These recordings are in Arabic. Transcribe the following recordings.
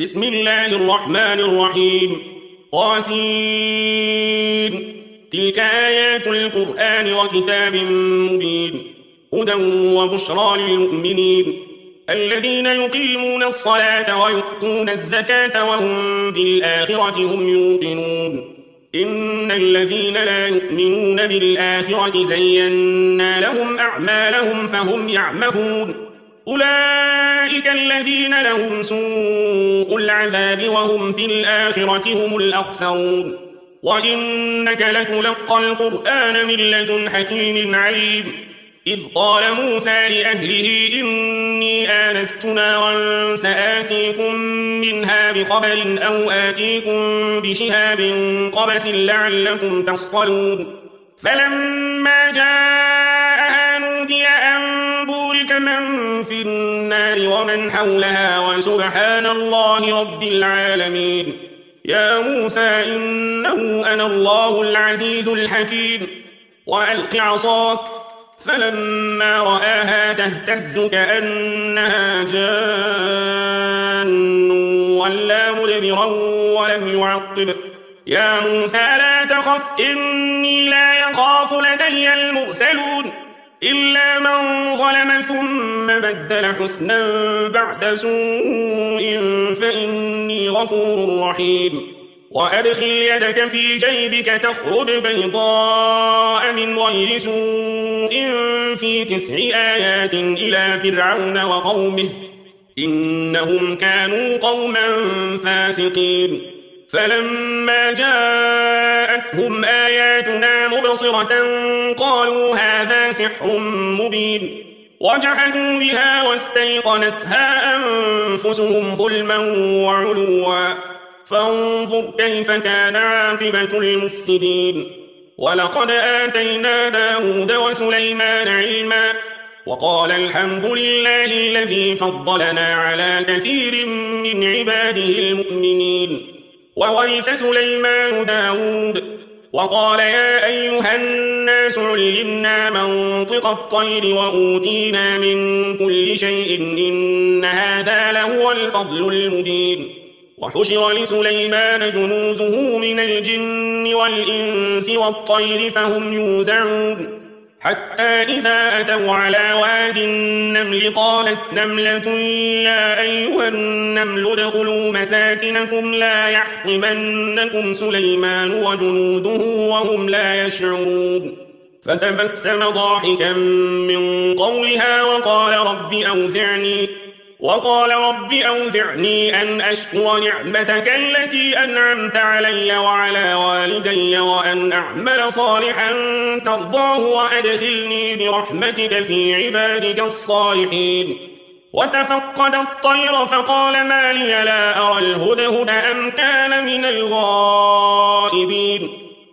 بسم الله الرحمن الرحيم طاسين تلك آيات القرآن وكتاب مبين هدى وبشرى للمؤمنين الذين يقيمون الصلاة ويؤتون الزكاة وهم بالآخرة هم يوقنون إن الذين لا يؤمنون بالآخرة زينا لهم أعمالهم فهم يعمهون أولئك الذين لهم سوء العذاب وهم في الآخرة هم الأخسرون وإنك لتلقى القرآن من لدن حكيم عليم إذ قال موسى لأهله إني آنست نارا سآتيكم منها بخبر أو آتيكم بشهاب قبس لعلكم تصطلون فلما جاءها نودي أن بورك من في النار ومن حولها وسبحان الله رب العالمين يا موسى إنه أنا الله العزيز الحكيم وألق عصاك فلما رآها تهتز كأنها جان ولا مدبرا ولم يعقب يا موسى لا تخف إني لا يخاف لدي المرسلون إلا من ظلم ثم بدل حسنا بعد سوء فإني غفور رحيم وأدخل يدك في جيبك تخرج بيضاء من غير سوء في 9 آيات إلى فرعون وقومه إنهم كانوا قوما فاسقين فلما جاءتهم آياتنا مبصرة قالوا هذا سحر مبين وجحدوا بها واستيقنتها أنفسهم ظلما وعلوا فانظر كيف كان عاقبة المفسدين ولقد آتينا داود وسليمان علما وقال الحمد لله الذي فضلنا على كثير من عباده المؤمنين وورث سليمان داود وقال يا أيها الناس علمنا منطق الطير وأوتينا من كل شيء إن هذا لهو الفضل المبين وحشر لسليمان جنوده من الجن والإنس والطير فهم يوزعون حتى إذا أتوا على واد النمل قالت نملة يا أيها النمل ادخلوا مساكنكم لا يحطمنكم سليمان وجنوده وهم لا يشعرون فتبسم ضاحكا من قولها وقال رب أوزعني أن أشكر نعمتك التي أنعمت علي وعلى والدي وأن أعمل صالحا ترضاه وأدخلني برحمتك في عبادك الصالحين وتفقد الطير فقال ما لي لا أرى الهدهد أم كان من الغائبين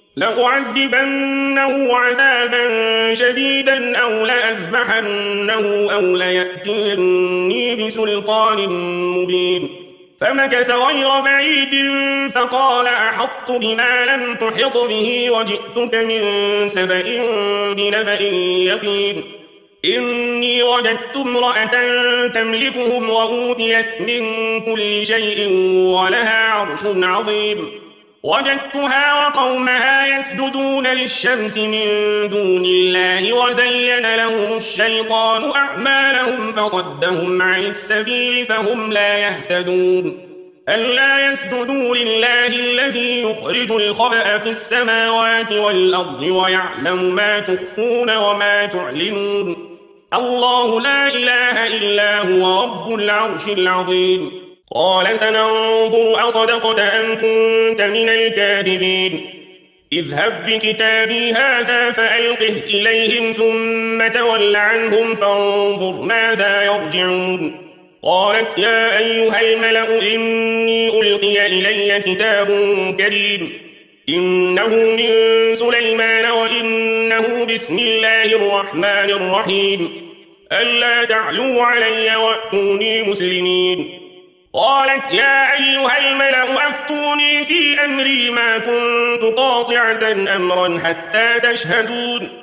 لأعذبنه عذابا شديدا أو لأذبحنه أو ليأتيني بسلطان مبين فمكث غير بعيد فقال أحطت بما لم تحط به وجئتك من سبأ بنبأ يقين إني وجدت امرأة تملكهم وأوتيت من كل شيء ولها عرش عظيم وجدتها وقومها يسجدون للشمس من دون الله وزين لهم الشيطان أعمالهم فصدهم عن السبيل فهم لا يهتدون ألا يسجدوا لله الذي يخرج الخبأ في السماوات والأرض ويعلم ما تخفون وما تعلنون الله لا إله إلا هو رب العرش العظيم قال سننظر أصدقت أم كنت من الكاذبين اذهب بكتابي هذا فألقه إليهم ثم تول عنهم فانظر ماذا يرجعون قالت يا أيها الملأ إني ألقي إلي كتاب كريم إنه من سليمان وإنه بسم الله الرحمن الرحيم ألا تعلوا علي وأتوني مسلمين قالت يا أيها الملأ أفتوني في أمري ما كنت قاطعة أمرا حتى تشهدون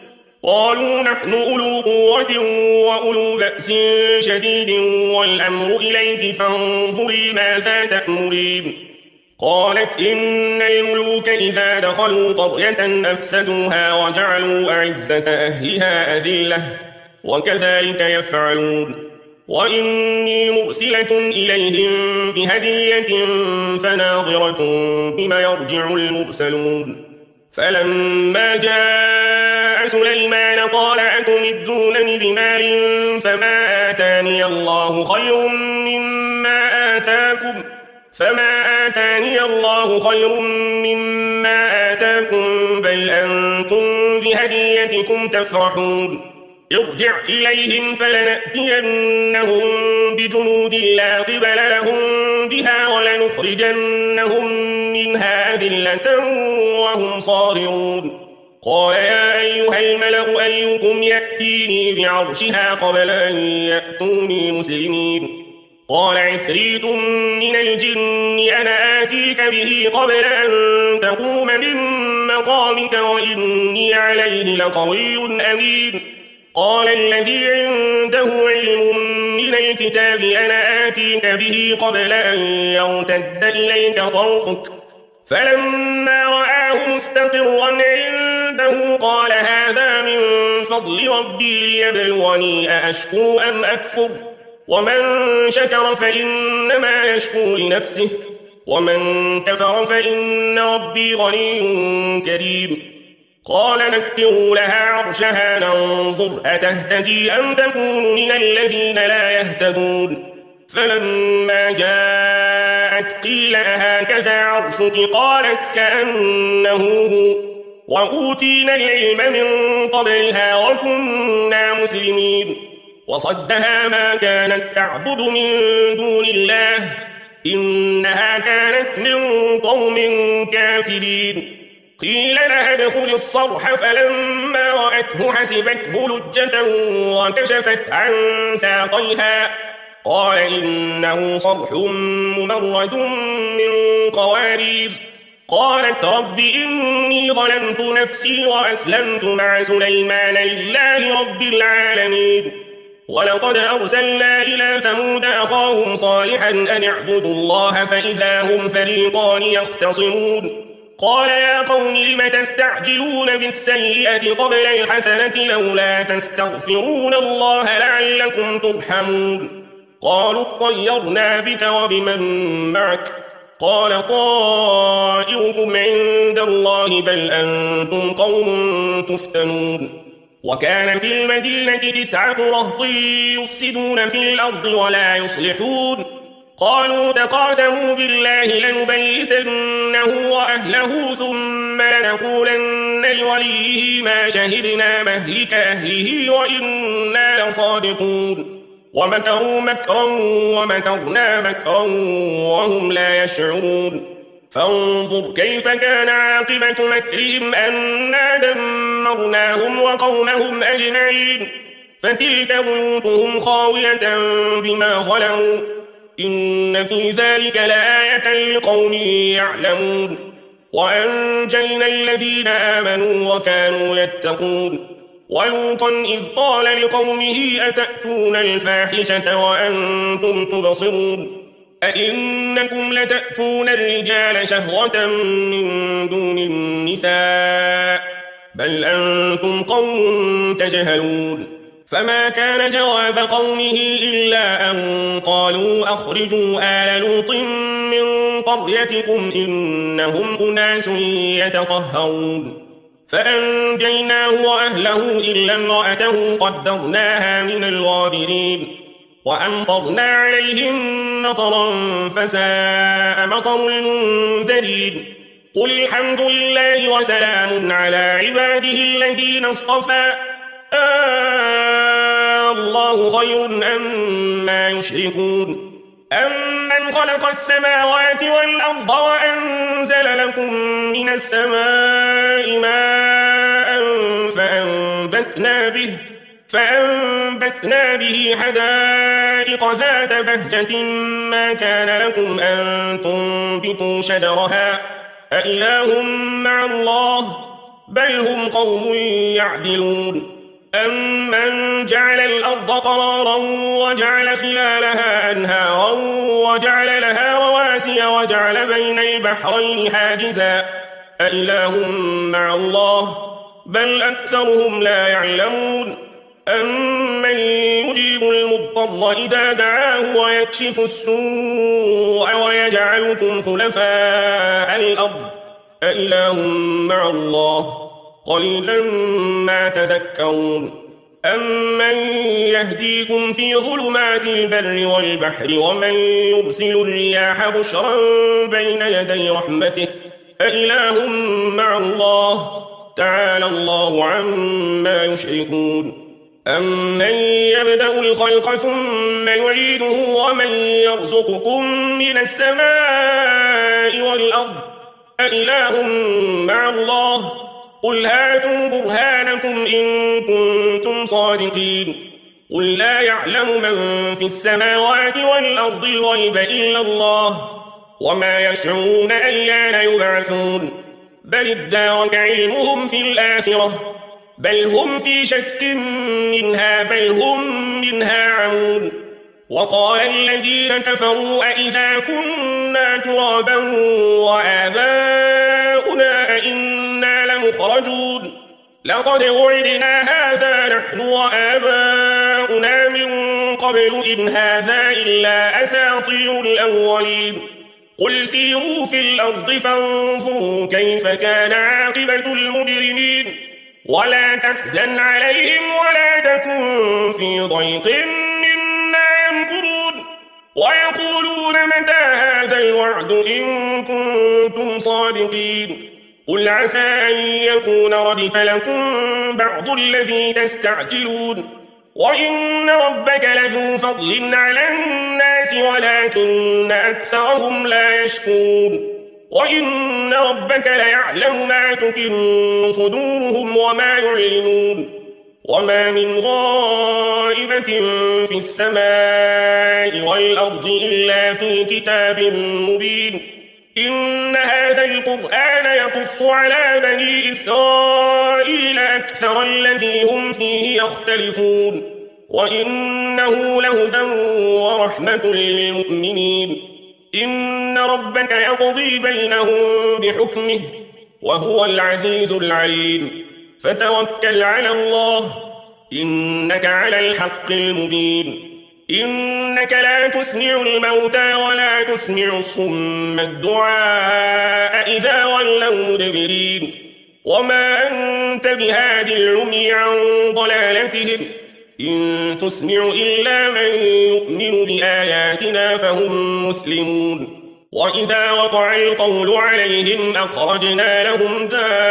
قالوا نحن أولو قوة وأولو بأس شديد والأمر إليك فانظري ماذا تأمرين قالت إن الملوك إذا دخلوا قرية أفسدوها وجعلوا أعزة أهلها أذلة وكذلك يفعلون وإني مرسلة إليهم بهدية فناظرة بما يرجع المرسلون فلما جاء سليمان قال أتمدونني بمال فما آتاني الله خير مما آتاكم بل أنتم بهديتكم تفرحون ارجع إليهم فلنأتينهم بجنود لا قبل لهم بها ولنخرجنهم منها أذلة وهم صاغرون قال يا أيها الملأ أيكم يأتيني بعرشها قبل أن يأتوني مسلمين قال عفريت من الجن أنا آتيك به قبل أن تقوم من مقامك وإني عليه لقوي أمين قال الذي عنده علم من الكتاب أنا آتيك به قبل أن يرتد إليك طرفك فلما رآه مستقرا عنده قال هذا من فضل ربي ليبلوني أأشكر أم أكفر ومن شكر فإنما يشكر لنفسه ومن كفر فإن ربي غني كريم قال نكروا لها عرشها ننظر أتهتدي أم تكون من الذين لا يهتدون فلما جاءت قيل أهكذا عرشك قالت كأنه هو وأوتينا العلم من قبلها وكنا مسلمين وصدها ما كانت تعبد من دون الله إنها كانت من قوم كافرين قيل لها ادخل الصرح فلما رأته حسبته لجة وكشفت عن ساقيها قال إنه صرح ممرد من قوارير قالت رب إني ظلمت نفسي وأسلمت مع سليمان لله رب العالمين ولقد أرسلنا إلى ثمود أخاهم صالحا أن اعبدوا الله فإذا هم فريقان يختصمون قال يا قوم لم تستعجلون بالسيئة قبل الحسنة لولا تستغفرون الله لعلكم ترحمون قالوا اطيرنا بك وبمن معك قال طائركم عند الله بل أنتم قوم تفتنون وكان في المدينة 9 رهط يفسدون في الأرض ولا يصلحون قالوا تقاسموا بالله لنبيتنه وأهله ثم لنقولن لوليه ما شهدنا مهلك أهله وإنا لصادقون ومكروا مكرا ومكرنا مكرا وهم لا يشعرون فانظر كيف كان عاقبة مكرهم أنا دمرناهم وقومهم أجمعين فتلك بيوتهم خاوية بما ظلموا إن في ذلك لآية لقوم يعلمون وأنجينا الذين آمنوا وكانوا يتقون ولوطا إذ قال لقومه أتأتون الفاحشة وأنتم تبصرون أئنكم لتأتون الرجال شهوة من دون النساء بل أنتم قوم تجهلون فما كان جواب قومه إلا أن قالوا أخرجوا آل لوط من قريتكم إنهم أناس يتطهرون فأنجيناه وأهله إلا امرأته قدرناها من الغابرين وأمطرنا عليهم مطرا فساء مطر المنذرين قل الحمد لله وسلام على عباده الذين اصطفى الله خير أما يشركون أمن خلق السماوات والأرض وأنزل لكم من السماء ماء فأنبتنا به حدائق ذات بهجة ما كان لكم أن تنبتوا شجرها أإله مع الله بل هم قوم يعدلون أمن جعل الأرض قرارا وجعل خلالها أنهارا وجعل لها رواسي وجعل بين البحرين حاجزا أإله مع الله بل أكثرهم لا يعلمون أمن يجيب المضطر إذا دعاه ويكشف السوء ويجعلكم خلفاء الأرض أإله مع الله قليلا ما تذكرون أمن يهديكم في ظلمات البر والبحر ومن يرسل الرياح بشرا بين يدي رحمته أإله مع الله تعالى الله عما يشركون أمن يبدأ الخلق ثم يعيده ومن يرزقكم من السماء والأرض أإله مع الله قل هاتوا برهانكم إن كنتم صادقين قل لا يعلم من في السماوات والأرض الغيب إلا الله وما يشعرون أيان يبعثون بل ادارك علمهم في الآخرة بل هم في شك منها بل هم منها عمون وقال الذين كفروا أئذا كنا ترابا وآباؤنا أئنا لمخرجون لقد وعدنا هذا نحن وآباؤنا من قبل إن هذا إلا أساطير الأولين قل سيروا في الأرض فانظروا كيف كان عاقبة المجرمين ولا تحزن عليهم ولا تكن في ضيق مما يمكرون ويقولون متى هذا الوعد إن كنتم صادقين قل عسى أن يكون ردف لكم بعض الذي تستعجلون وإن ربك لذو فضل على الناس ولكن أكثرهم لا يشكرون وإن ربك ليعلم ما تكن صدورهم وما يعلنون وما من غائبة في السماء والأرض إلا في كتاب مبين إن هذا القرآن يقص على بني إسرائيل أكثر الذي هم فيه يختلفون وإنه لهدى ورحمة للمؤمنين إن ربك يقضي بينهم بحكمه وهو العزيز العليم فتوكل على الله إنك على الحق المبين إنك لا تسمع الموتى ولا تسمع الصم الدعاء إذا ولوا مدبرين وما أنت بهادي العمي عن ضلالتهم إن تسمع إلا من يؤمن بآياتنا فهم مسلمون وإذا وقع القول عليهم أخرجنا لهم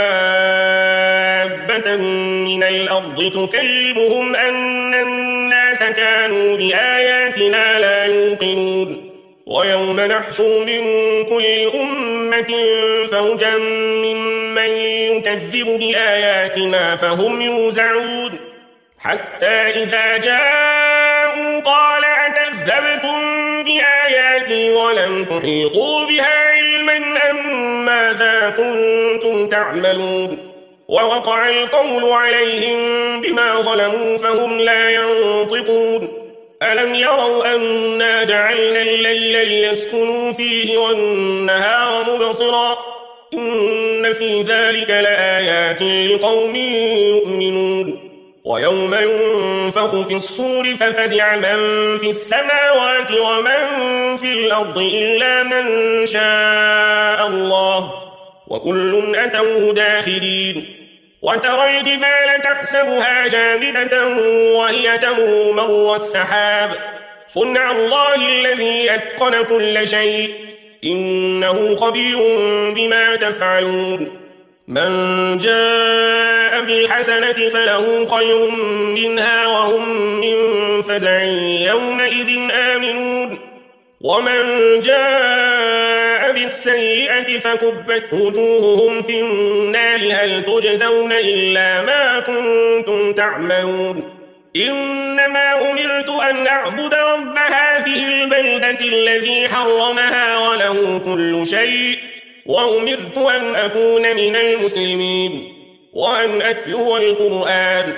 دابة من الأرض تكلمهم أن الناس كانوا بآياتنا لا يوقنون ويوم نحشر من كل أمة فوجا ممن يكذب بآياتنا فهم يوزعون حتى إذا جاءوا قال أكذبتم بآياتي ولم تحيطوا بها علما أم ماذا كنتم تعملون ووقع القول عليهم بما ظلموا فهم لا ينطقون ألم يروا أنا جعلنا الليل ليسكنوا فيه والنهار مبصرا إن في ذلك لآيات لقوم يؤمنون ويوم ينفخ في الصور ففزع من في السماوات ومن في الأرض إلا من شاء الله وكل أتوه داخرين وترى الجبال تحسبها جامدة وهي تمر مر السحاب صنع الله الذي أتقن كل شيء إنه خبير بما تفعلون من جاء بالحسنة فله خير منها وهم من فزع يومئذ آمنون ومن جاء بالسيئة فكبت وجوههم في النار هل تجزون إلا ما كنتم تعملون إنما أمرت أن أعبد رب هذه البلدة الذي حرمها وله كل شيء وأمرت أن أكون من المسلمين وأن أتلو القرآن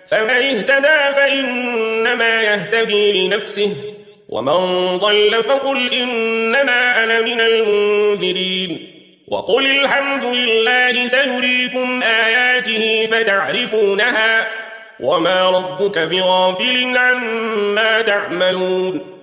فمن اهتدى فإنما يهتدي لنفسه ومن ضل فقل إنما أنا من المنذرين وقل الحمد لله سيريكم آياته فتعرفونها وما ربك بغافل عما تعملون